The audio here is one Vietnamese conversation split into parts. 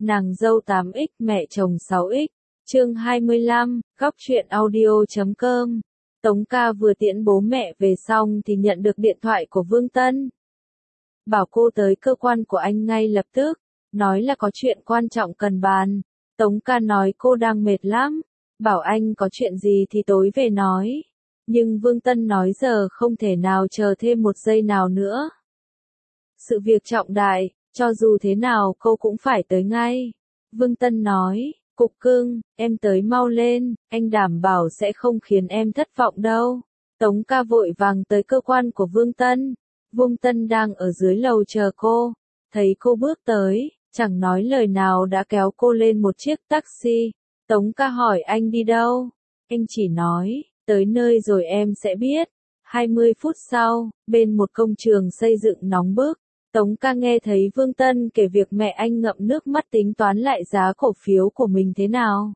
Nàng dâu 8X mẹ chồng 6X, chương 25, góc truyện audio.com. Tống ca vừa tiễn bố mẹ về xong thì nhận được điện thoại của Vương Tân. Bảo cô tới cơ quan của anh ngay lập tức, nói là có chuyện quan trọng cần bàn. Tống ca nói cô đang mệt lắm, bảo anh có chuyện gì thì tối về nói. Nhưng Vương Tân nói giờ không thể nào chờ thêm một giây nào nữa. Sự việc trọng đại, cho dù thế nào cô cũng phải tới ngay. Vương Tân nói, Cục cưng, em tới mau lên, anh đảm bảo sẽ không khiến em thất vọng đâu. Tống ca vội vàng tới cơ quan của Vương Tân. Vương Tân đang ở dưới lầu chờ cô. Thấy cô bước tới, chẳng nói lời nào đã kéo cô lên một chiếc taxi. Tống ca hỏi anh đi đâu? Anh chỉ nói, tới nơi rồi em sẽ biết. 20 phút sau, bên một công trường xây dựng nóng bức, Tống ca nghe thấy Vương Tân kể việc mẹ anh ngậm nước mắt tính toán lại giá cổ phiếu của mình thế nào.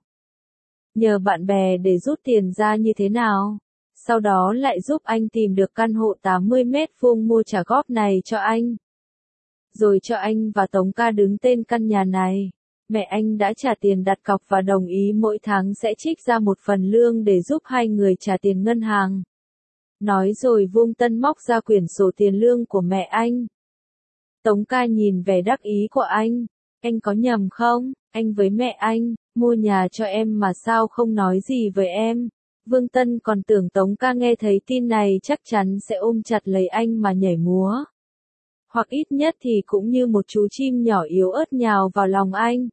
Nhờ bạn bè để rút tiền ra như thế nào. Sau đó lại giúp anh tìm được căn hộ 80 mét vuông mua trả góp này cho anh. Rồi cho anh và Tống ca đứng tên căn nhà này. Mẹ anh đã trả tiền đặt cọc và đồng ý mỗi tháng sẽ trích ra một phần lương để giúp hai người trả tiền ngân hàng. Nói rồi Vương Tân móc ra quyển sổ tiền lương của mẹ anh. Tống ca nhìn vẻ đắc ý của anh có nhầm không? Anh với mẹ anh, mua nhà cho em mà sao không nói gì với em? Vương Tân còn tưởng Tống ca nghe thấy tin này chắc chắn sẽ ôm chặt lấy anh mà nhảy múa. Hoặc ít nhất thì cũng như một chú chim nhỏ yếu ớt nhào vào lòng anh.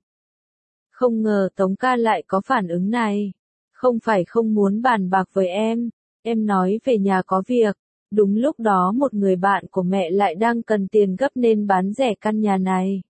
Không ngờ Tống ca lại có phản ứng này. Không phải không muốn bàn bạc với em nói về nhà có việc. Đúng lúc đó một người bạn của mẹ lại đang cần tiền gấp nên bán rẻ căn nhà này.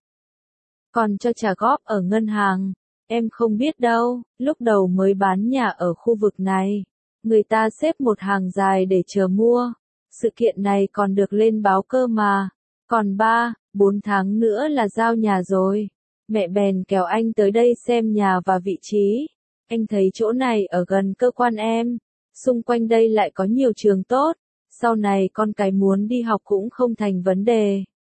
Còn cho trả góp ở ngân hàng, em không biết đâu, lúc đầu mới bán nhà ở khu vực này. Người ta xếp một hàng dài để chờ mua. Sự kiện này còn được lên báo cơ mà. Còn 3-4 tháng nữa là giao nhà rồi. Mẹ bèn kéo anh tới đây xem nhà và vị trí. Anh thấy chỗ này ở gần cơ quan em. Xung quanh đây lại có nhiều trường tốt. Sau này con cái muốn đi học cũng không thành vấn đề.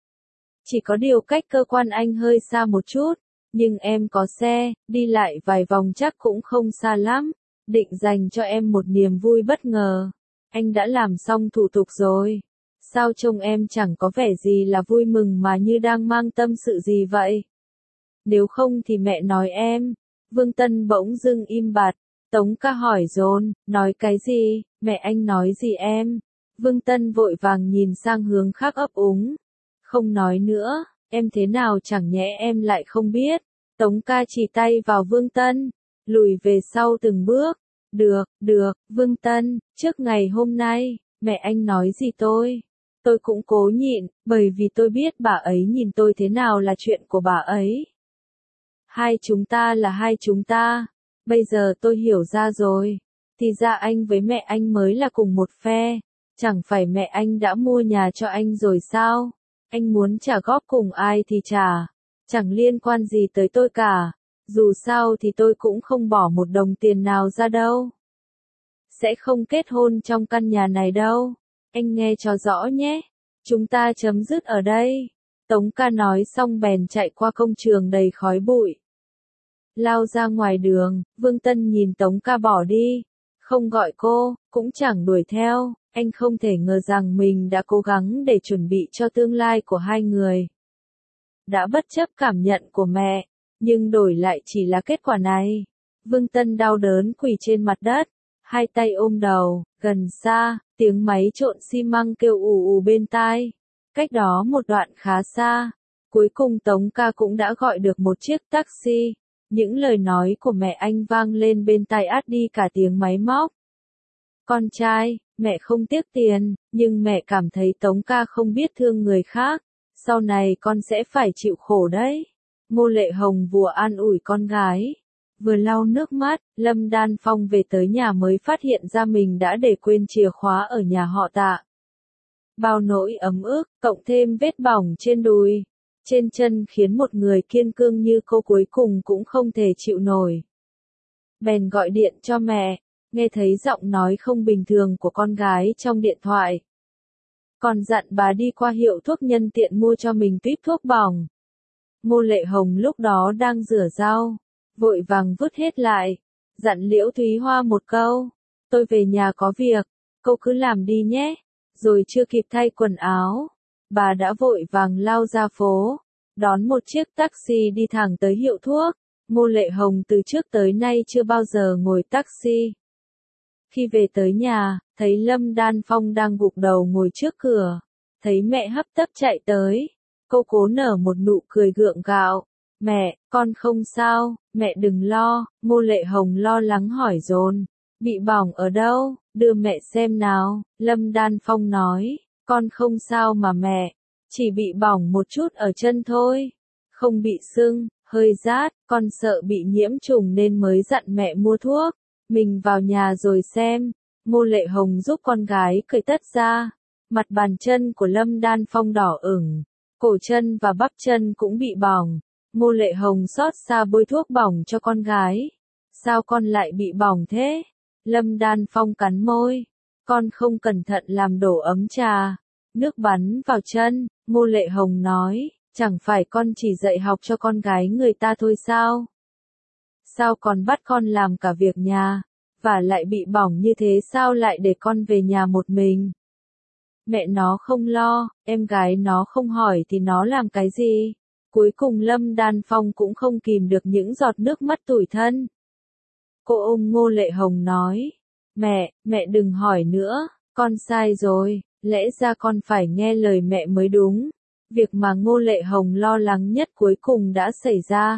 Chỉ có điều cách cơ quan anh hơi xa một chút, nhưng em có xe, đi lại vài vòng chắc cũng không xa lắm. Định dành cho em một niềm vui bất ngờ. Anh đã làm xong thủ tục rồi. Sao trông em chẳng có vẻ gì là vui mừng mà như đang mang tâm sự gì vậy? Nếu không thì mẹ nói em. Vương Tân bỗng dưng im bặt. Tống ca hỏi dồn, nói cái gì? Mẹ anh nói gì em? Vương Tân vội vàng nhìn sang hướng khác ấp úng. Không nói nữa, em thế nào chẳng nhẽ em lại không biết. Tống ca chỉ tay vào Vương Tân, lùi về sau từng bước. Được, Vương Tân, trước ngày hôm nay, mẹ anh nói gì tôi cũng cố nhịn, bởi vì tôi biết bà ấy nhìn tôi thế nào là chuyện của bà ấy. Hai chúng ta là hai chúng ta, bây giờ tôi hiểu ra rồi, thì ra anh với mẹ anh mới là cùng một phe. Chẳng phải mẹ anh đã mua nhà cho anh rồi sao? Anh muốn trả góp cùng ai thì trả. Chẳng liên quan gì tới tôi cả. Dù sao thì tôi cũng không bỏ một đồng tiền nào ra đâu. Sẽ không kết hôn trong căn nhà này đâu. Anh nghe cho rõ nhé. Chúng ta chấm dứt ở đây. Tống ca nói xong bèn chạy qua công trường đầy khói bụi. Lao ra ngoài đường, Vương Tân nhìn Tống ca bỏ đi. Không gọi cô, cũng chẳng đuổi theo. Anh không thể ngờ rằng mình đã cố gắng để chuẩn bị cho tương lai của hai người. Đã bất chấp cảm nhận của mẹ, nhưng đổi lại chỉ là kết quả này. Vương Tân đau đớn quỳ trên mặt đất, hai tay ôm đầu, gần xa, tiếng máy trộn xi măng kêu ù ù bên tai. Cách đó một đoạn khá xa, cuối cùng Tống ca cũng đã gọi được một chiếc taxi. Những lời nói của mẹ anh vang lên bên tai át đi cả tiếng máy móc. Con trai, mẹ không tiếc tiền, nhưng mẹ cảm thấy Tống ca không biết thương người khác. Sau này con sẽ phải chịu khổ đấy. Ngô Lệ Hồng vừa an ủi con gái. Vừa lau nước mắt, Lâm Đan Phong về tới nhà mới phát hiện ra mình đã để quên chìa khóa ở nhà họ Tạ. Bao nỗi ấm ức, cộng thêm vết bỏng trên đùi, trên chân khiến một người kiên cương như cô cuối cùng cũng không thể chịu nổi. Bèn gọi điện cho mẹ. Nghe thấy giọng nói không bình thường của con gái trong điện thoại. Còn dặn bà đi qua hiệu thuốc nhân tiện mua cho mình tuýp thuốc bỏng. Ngô Lệ Hồng lúc đó đang rửa rau, vội vàng vứt hết lại, dặn Liễu Thúy Hoa một câu, tôi về nhà có việc, cô cứ làm đi nhé, rồi chưa kịp thay quần áo, bà đã vội vàng lao ra phố, đón một chiếc taxi đi thẳng tới hiệu thuốc. Ngô Lệ Hồng từ trước tới nay chưa bao giờ ngồi taxi. Khi về tới nhà, thấy Lâm Đan Phong đang gục đầu ngồi trước cửa, thấy mẹ hấp tấp chạy tới, cô cố nở một nụ cười gượng gạo, mẹ, con không sao, mẹ đừng lo. Ngô Lệ Hồng lo lắng hỏi dồn, bị bỏng ở đâu, đưa mẹ xem nào. Lâm Đan Phong nói, con không sao mà mẹ, chỉ bị bỏng một chút ở chân thôi, không bị sưng, hơi rát, con sợ bị nhiễm trùng nên mới dặn mẹ mua thuốc, mình vào nhà rồi xem. Ngô Lệ Hồng giúp con gái cởi tất ra, mặt bàn chân của Lâm Đan Phong đỏ ửng, cổ chân và bắp chân cũng bị bỏng. Ngô Lệ Hồng xót xa bôi thuốc bỏng cho con gái. Sao con lại bị bỏng thế? Lâm Đan Phong cắn môi, con không cẩn thận làm đổ ấm trà, nước bắn vào chân. Ngô Lệ Hồng nói, chẳng phải con chỉ dạy học cho con gái người ta thôi sao? Sao còn bắt con làm cả việc nhà, và lại bị bỏng như thế sao lại để con về nhà một mình? Mẹ nó không lo, em gái nó không hỏi thì nó làm cái gì? Cuối cùng Lâm Đan Phong cũng không kìm được những giọt nước mắt tủi thân. Cô ôm Ngô Lệ Hồng nói, mẹ đừng hỏi nữa, con sai rồi, lẽ ra con phải nghe lời mẹ mới đúng. Việc mà Ngô Lệ Hồng lo lắng nhất cuối cùng đã xảy ra.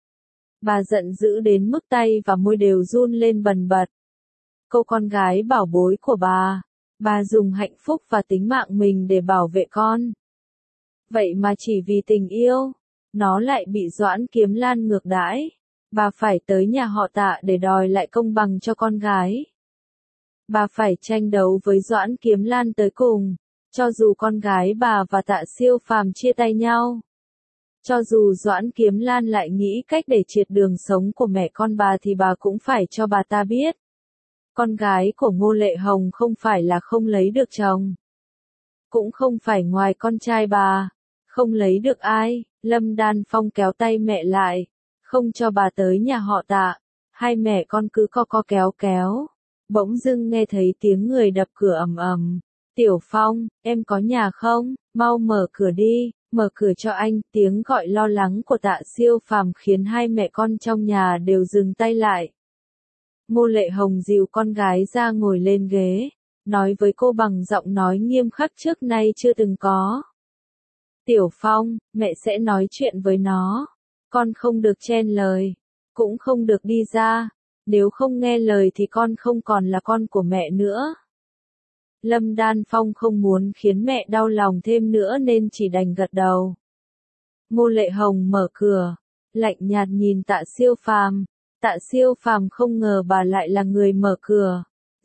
Bà giận dữ đến mức tay và môi đều run lên bần bật. Cô con gái bảo bối của bà dùng hạnh phúc và tính mạng mình để bảo vệ con. Vậy mà chỉ vì tình yêu, nó lại bị Doãn Kiếm Lan ngược đãi. Bà phải tới nhà họ Tạ để đòi lại công bằng cho con gái. Bà phải tranh đấu với Doãn Kiếm Lan tới cùng, cho dù con gái bà và Tạ Siêu Phàm chia tay nhau. Cho dù Doãn Kiếm Lan lại nghĩ cách để triệt đường sống của mẹ con bà thì bà cũng phải cho bà ta biết. Con gái của Ngô Lệ Hồng không phải là không lấy được chồng. Cũng không phải ngoài con trai bà, không lấy được ai. Lâm Đan Phong kéo tay mẹ lại, không cho bà tới nhà họ Tạ. Hai mẹ con cứ co kéo kéo. Bỗng dưng nghe thấy tiếng người đập cửa ầm ầm. Tiểu Phong, em có nhà không? Mau mở cửa đi, mở cửa cho anh. Tiếng gọi lo lắng của Tạ Siêu Phàm khiến hai mẹ con trong nhà đều dừng tay lại. Ngô Lệ Hồng dìu con gái ra ngồi lên ghế, nói với cô bằng giọng nói nghiêm khắc trước nay chưa từng có. Tiểu Phong, mẹ sẽ nói chuyện với nó. Con không được chen lời, cũng không được đi ra. Nếu không nghe lời thì con không còn là con của mẹ nữa. Lâm Đan Phong không muốn khiến mẹ đau lòng thêm nữa nên chỉ đành gật đầu. Ngô Lệ Hồng mở cửa, lạnh nhạt nhìn Tạ Siêu Phàm. Tạ Siêu Phàm không ngờ bà lại là người mở cửa.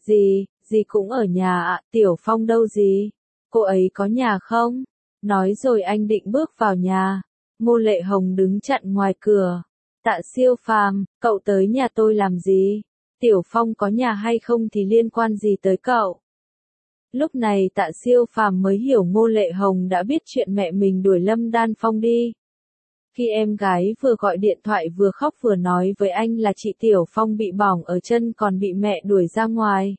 Dì cũng ở nhà ạ. Tiểu Phong đâu dì? Cô ấy có nhà không? Nói rồi anh định bước vào nhà. Ngô Lệ Hồng đứng chặn ngoài cửa. Tạ Siêu Phàm, cậu tới nhà tôi làm gì? Tiểu Phong có nhà hay không thì liên quan gì tới cậu? Lúc này Tạ Siêu Phàm mới hiểu Ngô Lệ Hồng đã biết chuyện mẹ mình đuổi Lâm Đan Phong đi. Khi em gái vừa gọi điện thoại vừa khóc vừa nói với anh là chị Tiểu Phong bị bỏng ở chân còn bị mẹ đuổi ra ngoài.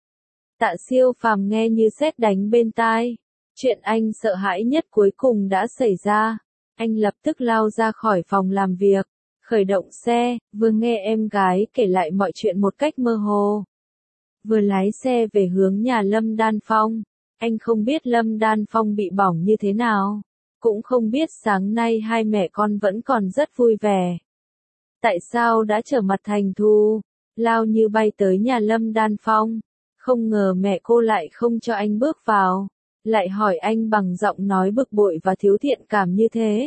Tạ Siêu Phàm nghe như sét đánh bên tai. Chuyện anh sợ hãi nhất cuối cùng đã xảy ra. Anh lập tức lao ra khỏi phòng làm việc, khởi động xe, vừa nghe em gái kể lại mọi chuyện một cách mơ hồ. Vừa lái xe về hướng nhà Lâm Đan Phong. Anh không biết Lâm Đan Phong bị bỏng như thế nào. Cũng không biết sáng nay hai mẹ con vẫn còn rất vui vẻ. Tại sao đã trở mặt thành thù, lao như bay tới nhà Lâm Đan Phong. Không ngờ mẹ cô lại không cho anh bước vào, lại hỏi anh bằng giọng nói bực bội và thiếu thiện cảm như thế.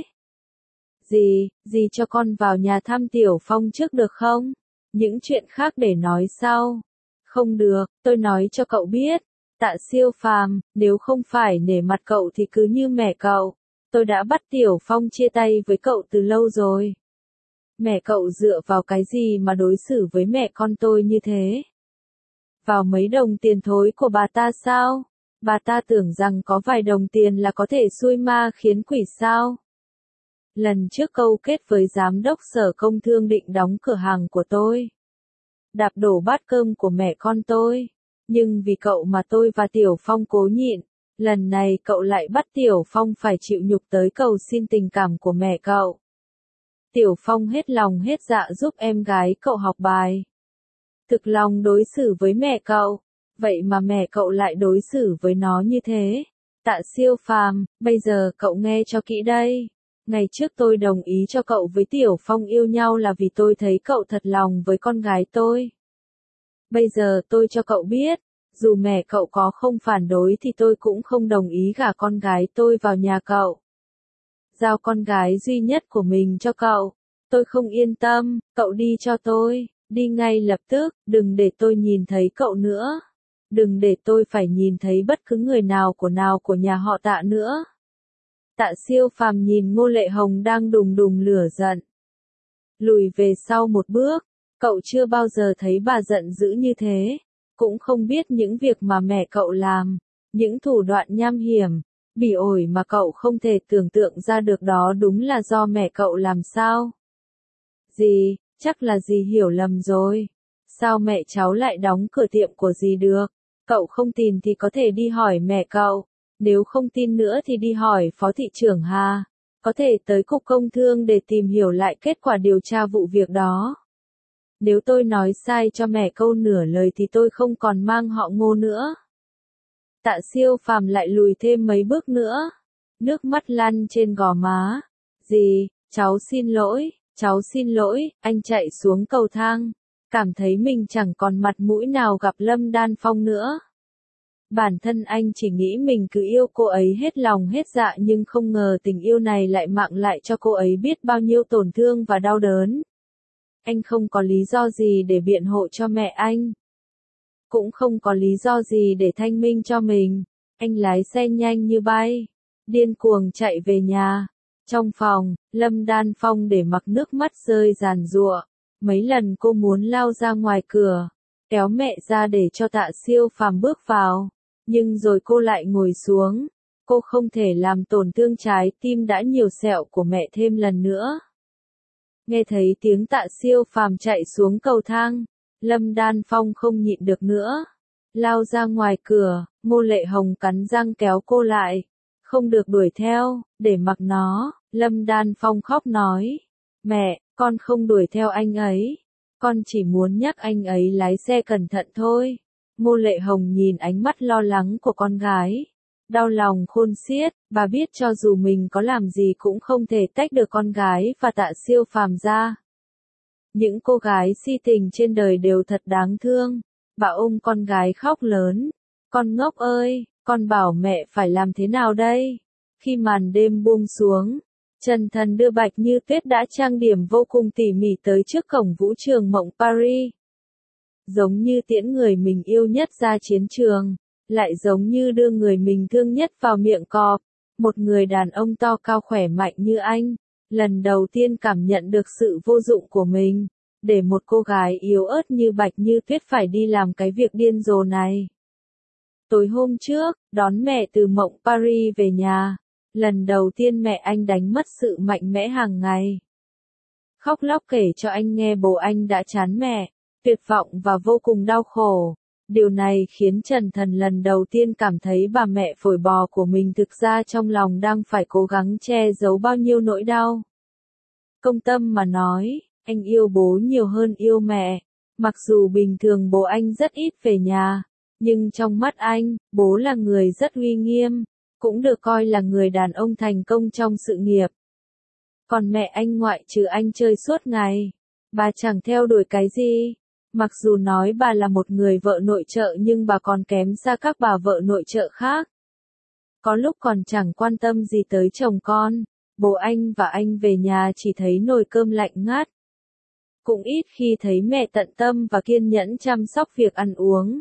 Dì cho con vào nhà thăm Tiểu Phong trước được không? Những chuyện khác để nói sau. Không được, tôi nói cho cậu biết. Tạ Siêu Phàm, nếu không phải nể mặt cậu thì cứ như mẹ cậu. Tôi đã bắt Tiểu Phong chia tay với cậu từ lâu rồi. Mẹ cậu dựa vào cái gì mà đối xử với mẹ con tôi như thế? Vào mấy đồng tiền thối của bà ta sao? Bà ta tưởng rằng có vài đồng tiền là có thể xui ma khiến quỷ sao? Lần trước câu kết với giám đốc sở công thương định đóng cửa hàng của tôi. Đạp đổ bát cơm của mẹ con tôi. Nhưng vì cậu mà tôi và Tiểu Phong cố nhịn. Lần này cậu lại bắt Tiểu Phong phải chịu nhục tới cầu xin tình cảm của mẹ cậu. Tiểu Phong hết lòng hết dạ giúp em gái cậu học bài. Thực lòng đối xử với mẹ cậu. Vậy mà mẹ cậu lại đối xử với nó như thế. Tạ Siêu Phàm, bây giờ cậu nghe cho kỹ đây. Ngày trước tôi đồng ý cho cậu với Tiểu Phong yêu nhau là vì tôi thấy cậu thật lòng với con gái tôi. Bây giờ tôi cho cậu biết, dù mẹ cậu có không phản đối thì tôi cũng không đồng ý gả con gái tôi vào nhà cậu. Giao con gái duy nhất của mình cho cậu. Tôi không yên tâm, cậu đi cho tôi, đi ngay lập tức, đừng để tôi nhìn thấy cậu nữa. Đừng để tôi phải nhìn thấy bất cứ người nào của nhà họ Tạ nữa. Tạ Siêu Phàm nhìn Ngô Lệ Hồng đang đùng đùng lửa giận. Lùi về sau một bước, cậu chưa bao giờ thấy bà giận dữ như thế, cũng không biết những việc mà mẹ cậu làm, những thủ đoạn nham hiểm, bỉ ổi mà cậu không thể tưởng tượng ra được đó đúng là do mẹ cậu làm sao. Dì, chắc là dì hiểu lầm rồi. Sao mẹ cháu lại đóng cửa tiệm của dì được? Cậu không tin thì có thể đi hỏi mẹ cậu. Nếu không tin nữa thì đi hỏi Phó Thị trưởng Hà. Có thể tới Cục Công Thương để tìm hiểu lại kết quả điều tra vụ việc đó. Nếu tôi nói sai cho mẹ câu nửa lời thì tôi không còn mang họ Ngô nữa. Tạ Siêu Phàm lại lùi thêm mấy bước nữa. Nước mắt lăn trên gò má. Dì, cháu xin lỗi, anh chạy xuống cầu thang. Cảm thấy mình chẳng còn mặt mũi nào gặp Lâm Đan Phong nữa. Bản thân anh chỉ nghĩ mình cứ yêu cô ấy hết lòng hết dạ nhưng không ngờ tình yêu này lại mang lại cho cô ấy biết bao nhiêu tổn thương và đau đớn. Anh không có lý do gì để biện hộ cho mẹ anh. Cũng không có lý do gì để thanh minh cho mình. Anh lái xe nhanh như bay, điên cuồng chạy về nhà. Trong phòng, Lâm Đan Phong để mặc nước mắt rơi giàn giụa. Mấy lần cô muốn lao ra ngoài cửa, kéo mẹ ra để cho Tạ Siêu Phàm bước vào. Nhưng rồi cô lại ngồi xuống. Cô không thể làm tổn thương trái tim đã nhiều sẹo của mẹ thêm lần nữa. Nghe thấy tiếng Tạ Siêu Phàm chạy xuống cầu thang, Lâm Đan Phong không nhịn được nữa. Lao ra ngoài cửa, Ngô Lệ Hồng cắn răng kéo cô lại. Không được đuổi theo, để mặc nó. Lâm Đan Phong khóc nói. Mẹ, con không đuổi theo anh ấy. Con chỉ muốn nhắc anh ấy lái xe cẩn thận thôi. Ngô Lệ Hồng nhìn ánh mắt lo lắng của con gái. Đau lòng khôn xiết, bà biết cho dù mình có làm gì cũng không thể tách được con gái và Tạ Siêu Phàm ra. Những cô gái si tình trên đời đều thật đáng thương. Bà ôm con gái khóc lớn. Con ngốc ơi, con bảo mẹ phải làm thế nào đây? Khi màn đêm buông xuống, Trần Thần đưa Bạch Như Tuyết đã trang điểm vô cùng tỉ mỉ tới trước cổng vũ trường Mộng Paris. Giống như tiễn người mình yêu nhất ra chiến trường, lại giống như đưa người mình thương nhất vào miệng cọp. Một người đàn ông to cao khỏe mạnh như anh, lần đầu tiên cảm nhận được sự vô dụng của mình, để một cô gái yếu ớt như Bạch Như Tuyết phải đi làm cái việc điên rồ này. Tối hôm trước, đón mẹ từ Mộng Paris về nhà, lần đầu tiên mẹ anh đánh mất sự mạnh mẽ hàng ngày. Khóc lóc kể cho anh nghe bố anh đã chán mẹ, tuyệt vọng và vô cùng đau khổ. Điều này khiến Trần Thần lần đầu tiên cảm thấy bà mẹ phổi bò của mình thực ra trong lòng đang phải cố gắng che giấu bao nhiêu nỗi đau. Công tâm mà nói, anh yêu bố nhiều hơn yêu mẹ. Mặc dù bình thường bố anh rất ít về nhà, nhưng trong mắt anh, bố là người rất uy nghiêm, cũng được coi là người đàn ông thành công trong sự nghiệp. Còn mẹ anh ngoại trừ anh chơi suốt ngày, bà chẳng theo đuổi cái gì. Mặc dù nói bà là một người vợ nội trợ nhưng bà còn kém xa các bà vợ nội trợ khác. Có lúc còn chẳng quan tâm gì tới chồng con, bố anh và anh về nhà chỉ thấy nồi cơm lạnh ngắt. Cũng ít khi thấy mẹ tận tâm và kiên nhẫn chăm sóc việc ăn uống.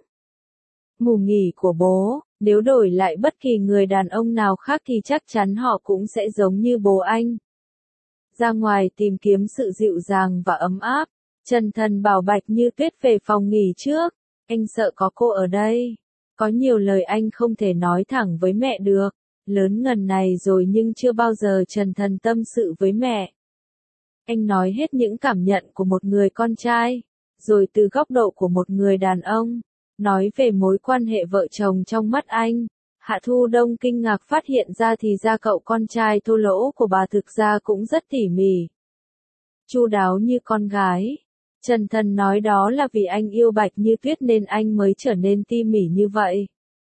Ngủ nghỉ của bố, nếu đổi lại bất kỳ người đàn ông nào khác thì chắc chắn họ cũng sẽ giống như bố anh. Ra ngoài tìm kiếm sự dịu dàng và ấm áp. Trần Thần bảo Bạch Như Tuyết về phòng nghỉ trước, anh sợ có cô ở đây. Có nhiều lời anh không thể nói thẳng với mẹ được, Lớn ngần này rồi nhưng chưa bao giờ Trần Thần tâm sự với mẹ. Anh nói hết những cảm nhận của một người con trai, rồi từ góc độ của một người đàn ông, nói về mối quan hệ vợ chồng trong mắt anh. Hạ Thu Đông kinh ngạc phát hiện ra thì ra cậu con trai thô lỗ của bà thực ra cũng rất tỉ mỉ, chu đáo như con gái. Trần Thần nói đó là vì anh yêu Bạch Như Tuyết nên anh mới trở nên tỉ mỉ như vậy.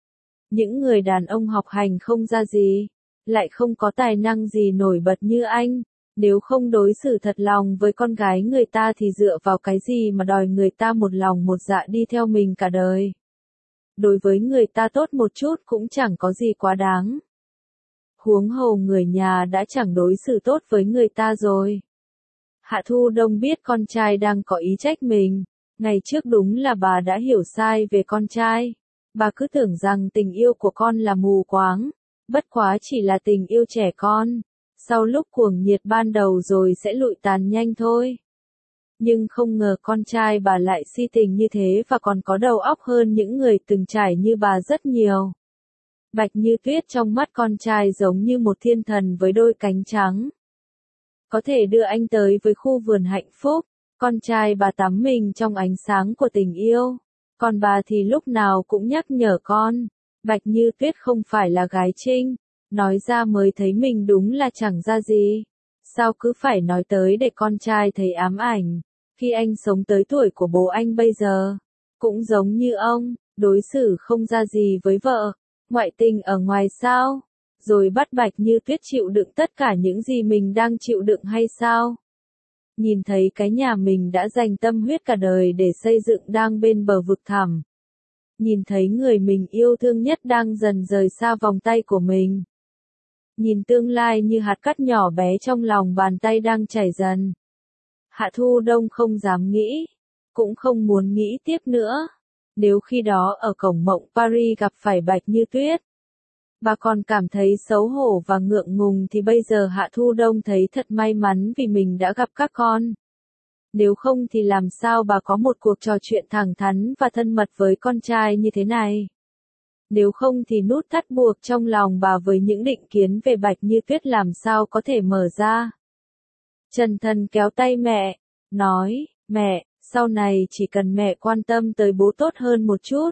Những người đàn ông học hành không ra gì, lại không có tài năng gì nổi bật như anh, nếu không đối xử thật lòng với con gái người ta thì dựa vào cái gì mà đòi người ta một lòng một dạ đi theo mình cả đời. Đối với người ta tốt một chút cũng chẳng có gì quá đáng. Huống hồ người nhà đã chẳng đối xử tốt với người ta rồi. Hạ Thu Đông biết con trai đang có ý trách mình, ngày trước đúng là bà đã hiểu sai về con trai. Bà cứ tưởng rằng tình yêu của con là mù quáng, bất quá chỉ là tình yêu trẻ con, sau lúc cuồng nhiệt ban đầu rồi sẽ lụi tàn nhanh thôi. Nhưng không ngờ con trai bà lại si tình như thế và còn có đầu óc hơn những người từng trải như bà rất nhiều. Bạch Như Tuyết trong mắt con trai giống như một thiên thần với đôi cánh trắng. Có thể đưa anh tới với khu vườn hạnh phúc, con trai bà tắm mình trong ánh sáng của tình yêu. Còn bà thì lúc nào cũng nhắc nhở con, Bạch Như Tuyết không phải là gái trinh, nói ra mới thấy mình đúng là chẳng ra gì. Sao cứ phải nói tới để con trai thấy ám ảnh, khi anh sống tới tuổi của bố anh bây giờ, cũng giống như ông, đối xử không ra gì với vợ, ngoại tình ở ngoài sao, rồi bắt Bạch Như Tuyết chịu đựng tất cả những gì mình đang chịu đựng hay sao? Nhìn thấy cái nhà mình đã dành tâm huyết cả đời để xây dựng đang bên bờ vực thẳm. Nhìn thấy người mình yêu thương nhất đang dần rời xa vòng tay của mình. Nhìn tương lai như hạt cát nhỏ bé trong lòng bàn tay đang chảy dần. Hạ Thu Đông không dám nghĩ, cũng không muốn nghĩ tiếp nữa. Nếu khi đó ở cổng mộng Paris gặp phải Bạch Như Tuyết, bà còn cảm thấy xấu hổ và ngượng ngùng thì bây giờ Hạ Thu Đông thấy thật may mắn vì mình đã gặp các con. Nếu không thì làm sao bà có một cuộc trò chuyện thẳng thắn và thân mật với con trai như thế này. Nếu không thì nút thắt buộc trong lòng bà với những định kiến về Bạch Như Tuyết làm sao có thể mở ra. Trần Thần kéo tay mẹ, nói, mẹ, sau này chỉ cần mẹ quan tâm tới bố tốt hơn một chút.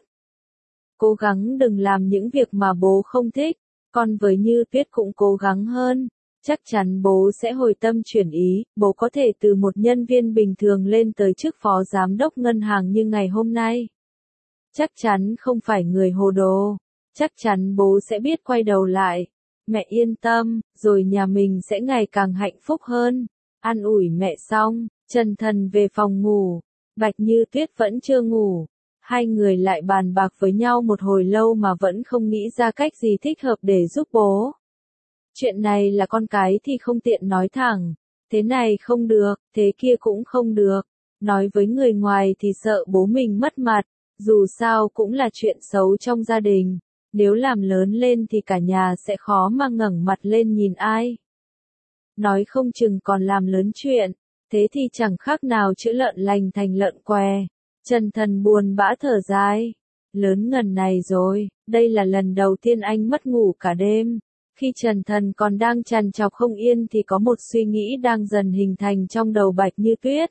Cố gắng đừng làm những việc mà bố không thích, con với Như Tuyết cũng cố gắng hơn. Chắc chắn bố sẽ hồi tâm chuyển ý, bố có thể từ một nhân viên bình thường lên tới chức phó giám đốc ngân hàng như ngày hôm nay. Chắc chắn không phải người hồ đồ, chắc chắn bố sẽ biết quay đầu lại. Mẹ yên tâm, rồi nhà mình sẽ ngày càng hạnh phúc hơn. An ủi mẹ xong, Trần Thần về phòng ngủ, Bạch Như Tuyết vẫn chưa ngủ. Hai người lại bàn bạc với nhau một hồi lâu mà vẫn không nghĩ ra cách gì thích hợp để giúp bố. Chuyện này là con cái thì không tiện nói thẳng, thế này không được, thế kia cũng không được. Nói với người ngoài thì sợ bố mình mất mặt, dù sao cũng là chuyện xấu trong gia đình. Nếu làm lớn lên thì cả nhà sẽ khó mà ngẩng mặt lên nhìn ai. Nói không chừng còn làm lớn chuyện, thế thì chẳng khác nào chữa lợn lành thành lợn què. Trần Thần buồn bã thở dài. Lớn ngần này rồi, đây là lần đầu tiên anh mất ngủ cả đêm. Khi Trần Thần còn đang trằn trọc không yên thì có một suy nghĩ đang dần hình thành trong đầu Bạch Như Tuyết.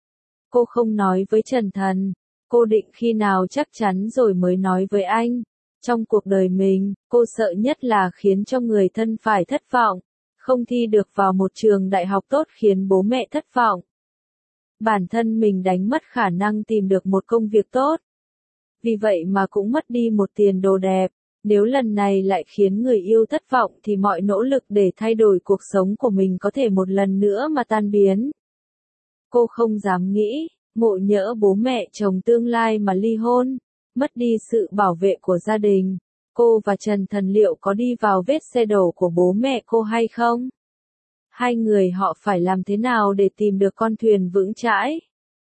Cô không nói với Trần Thần, cô định khi nào chắc chắn rồi mới nói với anh. Trong cuộc đời mình, cô sợ nhất là khiến cho người thân phải thất vọng, không thi được vào một trường đại học tốt khiến bố mẹ thất vọng. Bản thân mình đánh mất khả năng tìm được một công việc tốt. Vì vậy mà cũng mất đi một tiền đồ đẹp. Nếu lần này lại khiến người yêu thất vọng thì mọi nỗ lực để thay đổi cuộc sống của mình có thể một lần nữa mà tan biến. Cô không dám nghĩ, ngộ nhỡ bố mẹ chồng tương lai mà ly hôn, mất đi sự bảo vệ của gia đình. Cô và Trần Thần liệu có đi vào vết xe đổ của bố mẹ cô hay không? Hai người họ phải làm thế nào để tìm được con thuyền vững chãi?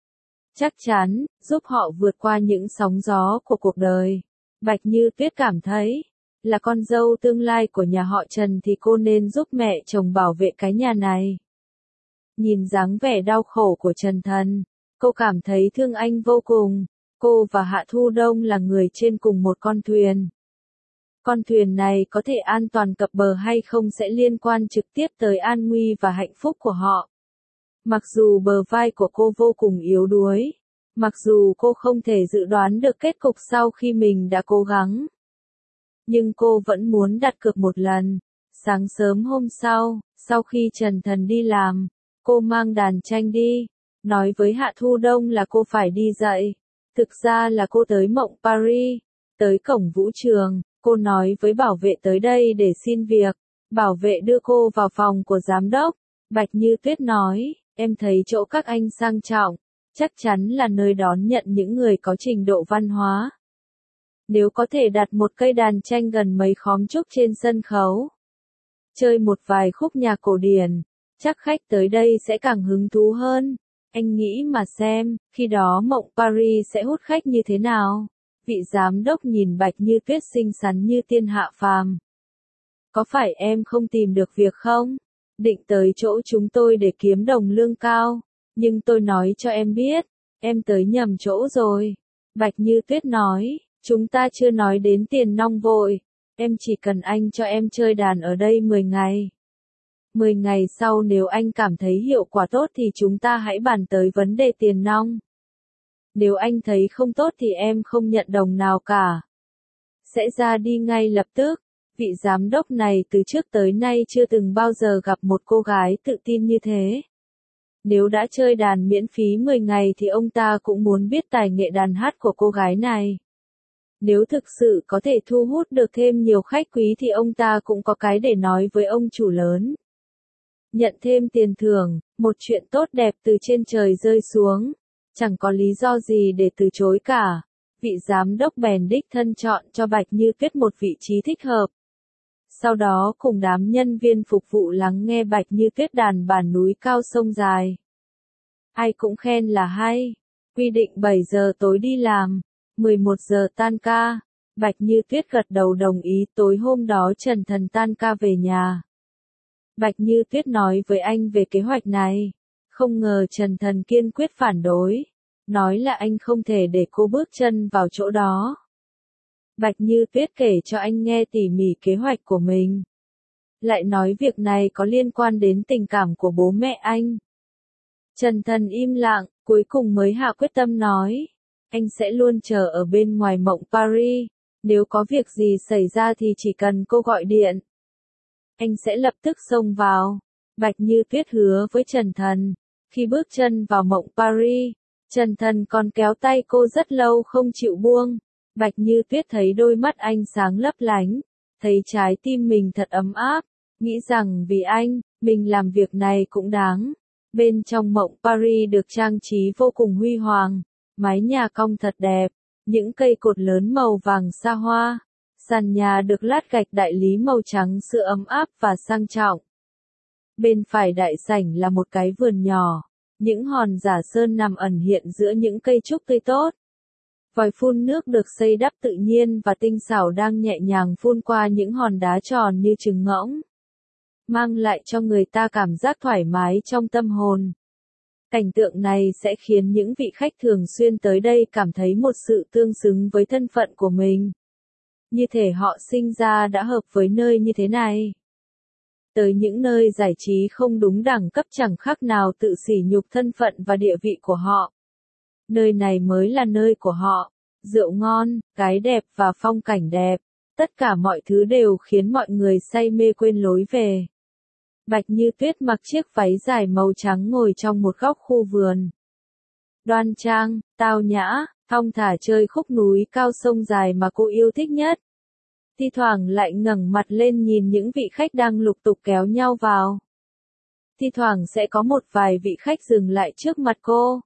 Chắc chắn, giúp họ vượt qua những sóng gió của cuộc đời. Bạch Như Tuyết cảm thấy, là con dâu tương lai của nhà họ Trần thì cô nên giúp mẹ chồng bảo vệ cái nhà này. Nhìn dáng vẻ đau khổ của Trần Thần, cô cảm thấy thương anh vô cùng. Cô và Hạ Thu Đông là người trên cùng một con thuyền. Con thuyền này có thể an toàn cập bờ hay không sẽ liên quan trực tiếp tới an nguy và hạnh phúc của họ. Mặc dù bờ vai của cô vô cùng yếu đuối, mặc dù cô không thể dự đoán được kết cục sau khi mình đã cố gắng, nhưng cô vẫn muốn đặt cược một lần. Sáng sớm hôm sau khi Trần Thần đi làm, cô mang đàn tranh đi, nói với Hạ Thu Đông là cô phải đi dạy. Thực ra là cô tới Mộng Paris, tới cổng vũ trường, cô nói với bảo vệ tới đây để xin việc. Bảo vệ đưa cô vào phòng của giám đốc. Bạch Như Tuyết nói, em thấy chỗ các anh sang trọng, chắc chắn là nơi đón nhận những người có trình độ văn hóa. Nếu có thể đặt một cây đàn tranh gần mấy khóm trúc trên sân khấu, chơi một vài khúc nhạc cổ điển, chắc khách tới đây sẽ càng hứng thú hơn. Anh nghĩ mà xem, khi đó Mộng Paris sẽ hút khách như thế nào? Vị giám đốc nhìn Bạch Như Tuyết xinh xắn như tiên hạ phàm. Có phải em không tìm được việc không? Định tới chỗ chúng tôi để kiếm đồng lương cao, nhưng tôi nói cho em biết, em tới nhầm chỗ rồi. Bạch Như Tuyết nói, chúng ta chưa nói đến tiền nong vội, em chỉ cần anh cho em chơi đàn ở đây 10 ngày. 10 ngày sau nếu anh cảm thấy hiệu quả tốt thì chúng ta hãy bàn tới vấn đề tiền nong. Nếu anh thấy không tốt thì em không nhận đồng nào cả. Sẽ ra đi ngay lập tức. Vị giám đốc này từ trước tới nay chưa từng bao giờ gặp một cô gái tự tin như thế. Nếu đã chơi đàn miễn phí 10 ngày thì ông ta cũng muốn biết tài nghệ đàn hát của cô gái này. Nếu thực sự có thể thu hút được thêm nhiều khách quý thì ông ta cũng có cái để nói với ông chủ lớn. Nhận thêm tiền thưởng, một chuyện tốt đẹp từ trên trời rơi xuống. Chẳng có lý do gì để từ chối cả. Vị giám đốc bèn đích thân chọn cho Bạch Như Tuyết một vị trí thích hợp. Sau đó cùng đám nhân viên phục vụ lắng nghe Bạch Như Tuyết đàn bản núi cao sông dài. Ai cũng khen là hay. Quy định 7 giờ tối đi làm, 11 giờ tan ca. Bạch Như Tuyết gật đầu đồng ý. Tối hôm đó Trần Thần tan ca về nhà. Bạch Như Tuyết nói với anh về kế hoạch này. Không ngờ Trần Thần kiên quyết phản đối. Nói là anh không thể để cô bước chân vào chỗ đó. Bạch Như Tuyết kể cho anh nghe tỉ mỉ kế hoạch của mình. Lại nói việc này có liên quan đến tình cảm của bố mẹ anh. Trần Thần im lặng, cuối cùng mới hạ quyết tâm nói. Anh sẽ luôn chờ ở bên ngoài Mộng Paris. Nếu có việc gì xảy ra thì chỉ cần cô gọi điện. Anh sẽ lập tức xông vào. Bạch Như Tuyết hứa với Trần Thần. Khi bước chân vào Mộng Paris, Trần Thần còn kéo tay cô rất lâu không chịu buông. Bạch Như Tuyết thấy đôi mắt anh sáng lấp lánh, thấy trái tim mình thật ấm áp, nghĩ rằng vì anh, mình làm việc này cũng đáng. Bên trong Mộng Paris được trang trí vô cùng huy hoàng, mái nhà cong thật đẹp, những cây cột lớn màu vàng xa hoa, sàn nhà được lát gạch đại lý màu trắng sữa ấm áp và sang trọng. Bên phải đại sảnh là một cái vườn nhỏ, những hòn giả sơn nằm ẩn hiện giữa những cây trúc tươi tốt. Vòi phun nước được xây đắp tự nhiên và tinh xảo đang nhẹ nhàng phun qua những hòn đá tròn như trứng ngỗng, mang lại cho người ta cảm giác thoải mái trong tâm hồn. Cảnh tượng này sẽ khiến những vị khách thường xuyên tới đây cảm thấy một sự tương xứng với thân phận của mình. Như thể họ sinh ra đã hợp với nơi như thế này. Tới những nơi giải trí không đúng đẳng cấp chẳng khác nào tự sỉ nhục thân phận và địa vị của họ. Nơi này mới là nơi của họ. Rượu ngon, gái đẹp và phong cảnh đẹp. Tất cả mọi thứ đều khiến mọi người say mê quên lối về. Bạch Như Tuyết mặc chiếc váy dài màu trắng ngồi trong một góc khu vườn. Đoan trang, tao nhã, thong thả chơi khúc núi cao sông dài mà cô yêu thích nhất. Thi thoảng lại ngẩng mặt lên nhìn những vị khách đang lục tục kéo nhau vào. Thi thoảng sẽ có một vài vị khách dừng lại trước mặt cô.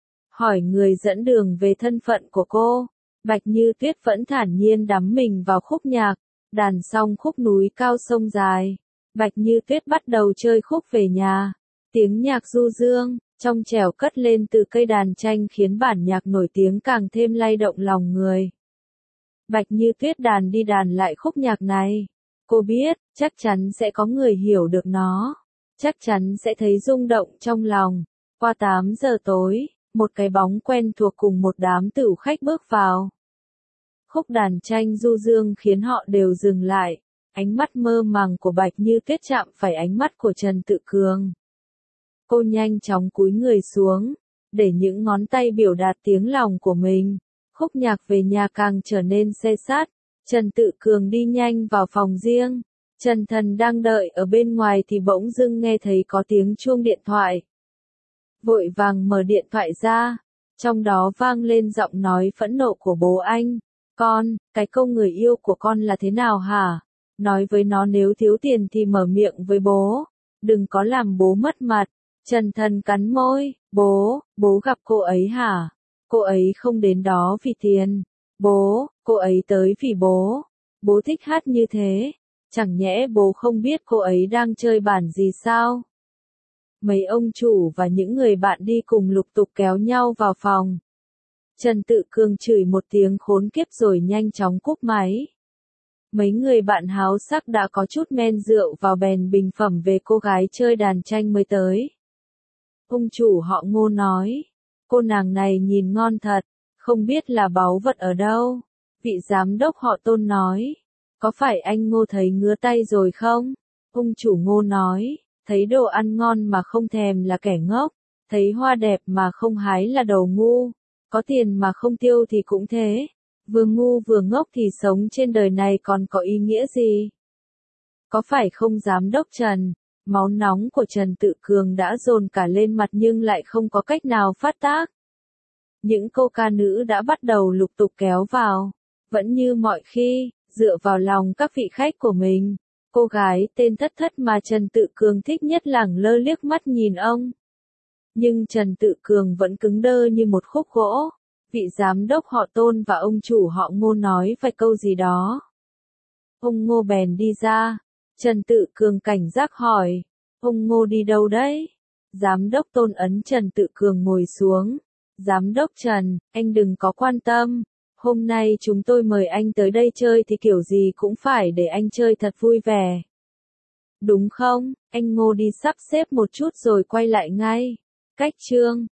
Hỏi người dẫn đường về thân phận của cô. Bạch Như Tuyết vẫn thản nhiên đắm mình vào khúc nhạc. Đàn xong khúc núi cao sông dài, Bạch Như Tuyết bắt đầu chơi khúc về nhà. Tiếng nhạc du dương, trong trẻo cất lên từ cây đàn tranh khiến bản nhạc nổi tiếng càng thêm lay động lòng người. Bạch Như Tuyết đàn đi đàn lại khúc nhạc này. Cô biết, chắc chắn sẽ có người hiểu được nó. Chắc chắn sẽ thấy rung động trong lòng. Qua 8 giờ tối, một cái bóng quen thuộc cùng một đám tửu khách bước vào. Khúc đàn tranh du dương khiến họ đều dừng lại. Ánh mắt mơ màng của Bạch Như Tuyết chạm phải ánh mắt của Trần Tự Cường. Cô nhanh chóng cúi người xuống, để những ngón tay biểu đạt tiếng lòng của mình. Khúc Nhạc về nhà càng trở nên se sát. Trần Tự Cường đi nhanh vào phòng riêng. Trần Thần đang đợi ở bên ngoài thì bỗng dưng nghe thấy có tiếng chuông điện thoại. Vội vàng mở điện thoại ra. Trong đó vang lên giọng nói phẫn nộ của bố anh. Con, cái câu người yêu của con là thế nào hả? Nói với nó nếu thiếu tiền thì mở miệng với bố. Đừng có làm bố mất mặt. Trần Thần cắn môi. Bố gặp cô ấy hả? Cô ấy không đến đó vì tiền. Cô ấy tới vì bố. Bố thích hát như thế. Chẳng nhẽ bố không biết cô ấy đang chơi bản gì sao? Mấy ông chủ và những người bạn đi cùng lục tục kéo nhau vào phòng. Trần Tự Cường chửi một tiếng khốn kiếp rồi nhanh chóng cúp máy. Mấy người bạn háo sắc đã có chút men rượu vào bèn bình phẩm về cô gái chơi đàn tranh mới tới. Ông chủ họ Ngô nói, cô nàng này nhìn ngon thật, không biết là báu vật ở đâu. Vị giám đốc họ Tôn nói, có phải anh Ngô thấy ngứa tay rồi không? Ông chủ Ngô nói, thấy đồ ăn ngon mà không thèm là kẻ ngốc, thấy hoa đẹp mà không hái là đồ ngu, có tiền mà không tiêu thì cũng thế. Vừa ngu vừa ngốc thì sống trên đời này còn có ý nghĩa gì? Có phải không giám đốc Trần? Máu nóng của Trần Tự Cường đã dồn cả lên mặt nhưng lại không có cách nào phát tác. Những cô ca nữ đã bắt đầu lục tục kéo vào. Vẫn như mọi khi, dựa vào lòng các vị khách của mình. Cô gái tên Thất Thất mà Trần Tự Cường thích nhất lẳng lơ liếc mắt nhìn ông. Nhưng Trần Tự Cường vẫn cứng đơ như một khúc gỗ. Vị giám đốc họ Tôn và ông chủ họ Ngô nói vài câu gì đó. Ông Ngô bèn đi ra. Trần Tự Cường cảnh giác hỏi. Ông Ngô đi đâu đấy? Giám đốc Tôn ấn Trần Tự Cường ngồi xuống. Giám đốc Trần, anh đừng có quan tâm. Hôm nay chúng tôi mời anh tới đây chơi thì kiểu gì cũng phải để anh chơi thật vui vẻ. Đúng không? Anh Ngô đi sắp xếp một chút rồi quay lại ngay. Cách chương